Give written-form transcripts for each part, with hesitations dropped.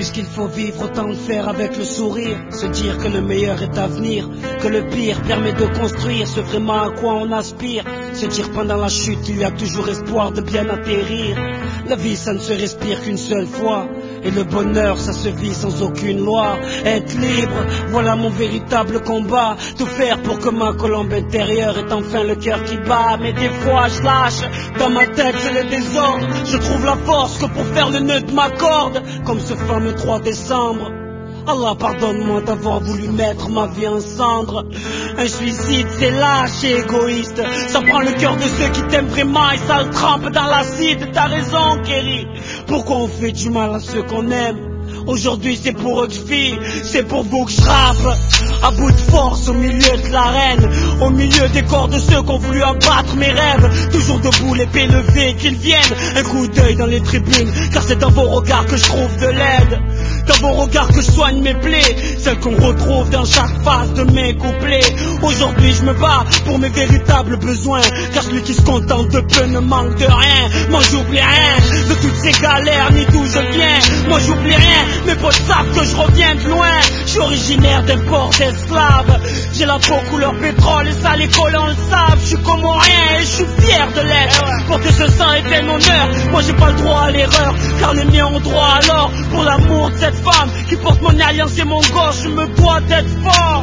Puisqu'il faut vivre, autant le faire avec le sourire. Se dire que le meilleur est à venir, que le pire permet de construire ce vraiment à quoi on aspire. Se dire pendant la chute il y a toujours espoir de bien atterrir. La vie ça ne se respire qu'une seule fois, et le bonheur ça se vit sans aucune loi. Être libre, voilà mon véritable combat. Tout faire pour que ma colombe intérieure ait enfin le cœur qui bat. Mais des fois je lâche, dans ma tête c'est le désordre. Je trouve la force que pour faire le nœud de ma corde. Comme ce fameux 3 décembre. Allah pardonne-moi d'avoir voulu mettre ma vie en cendres. Un suicide c'est lâche et égoïste. Ça prend le cœur de ceux qui t'aiment vraiment et ça le trempe dans l'acide. T'as raison Kerry, pourquoi on fait du mal à ceux qu'on aime? Aujourd'hui c'est pour eux que je vis, c'est pour vous que je rappe. À bout de force au milieu de l'arène, au milieu des corps de ceux qui ont voulu abattre mes rêves. Toujours debout l'épée levée, qu'ils viennent. Un coup d'œil dans les tribunes, car c'est dans vos regards que je trouve de l'aide. Dans vos regards que je soigne mes plaies, celles qu'on retrouve dans chaque phase de mes couplets. Aujourd'hui je me bats pour mes véritables besoins, car celui qui se contente de peu ne manque de rien. Moi j'oublie rien de toutes ces galères, ni d'où je viens. Moi j'oublie rien, mes potes savent que je reviens de loin. Je suis originaire d'un port d'esclaves. J'ai la peau couleur pétrole et ça les colons le savent. Je suis comorien et je suis fier de l'être. Porter ce sang est un honneur, moi j'ai pas le droit à l'erreur, car les miens ont droit alors. Pour l'amour de cette femme qui porte mon alliance et mon gauche, je me dois d'être fort.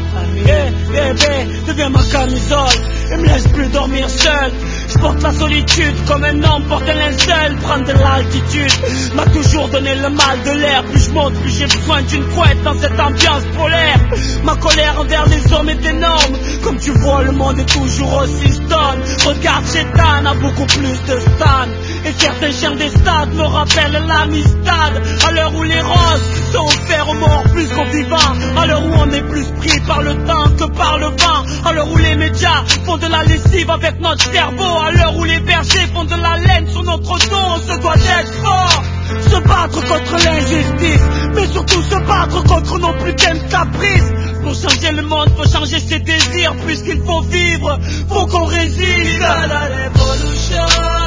Bébé, deviens ma camisole et me laisse plus dormir seul. Je porte la solitude comme un homme porte un linceul. Prendre de l'altitude m'a toujours donné le mal de l'air. Plus je monte, plus j'ai besoin d'une couette dans cette ambiance polaire. Ma colère envers les hommes est énorme. Comme tu vois, le monde est toujours aussi stone. Regarde, Chétan a beaucoup plus de stan. Et certains chiens des stades me rappellent l'amistad. À l'heure où les roses sont offerts aux morts plus qu'aux vivants. À l'heure où on est plus pris par le temps que par le vent. À l'heure où les médias font de la lessive avec notre cerveau. À l'heure où les bergers font de la laine sur notre dos. On se doit d'être fort. Se battre contre l'injustice, mais surtout se battre contre nos putains de caprices. Pour changer le monde, faut changer ses désirs. Puisqu'il faut vivre, faut qu'on résiste. Viva la révolution.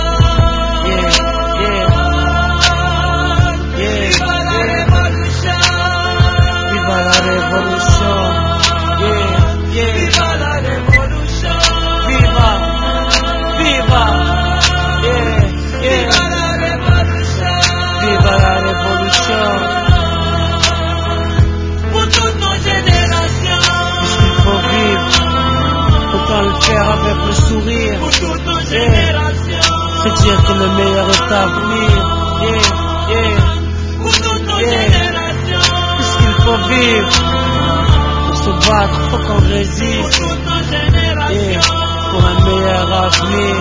Viva la révolution. Viva la révolution. Viva la révolution. Viva, viva, viva la révolution. Viva la révolution. Pour toutes nos générations. Puisqu'il faut vivre, autant le faire avec le sourire. Pour toutes nos générations. Se dire que le meilleur est à venir. Pour toutes nos générations. Puisqu'il faut vivre, pour se battre, faut qu'on résiste. Pour toutes nos générations. Pour un meilleur avenir.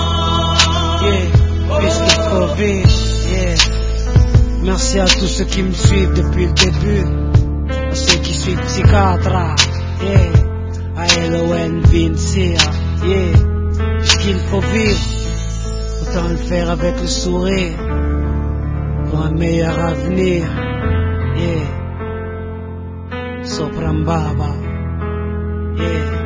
Puisqu'il faut vivre. Merci à tous ceux qui me suivent depuis le début, à ceux qui suivent Psychiatra, à Elowen Vincia, puisqu'il faut vivre, autant le faire avec le sourire, pour un meilleur avenir, Soprambaba,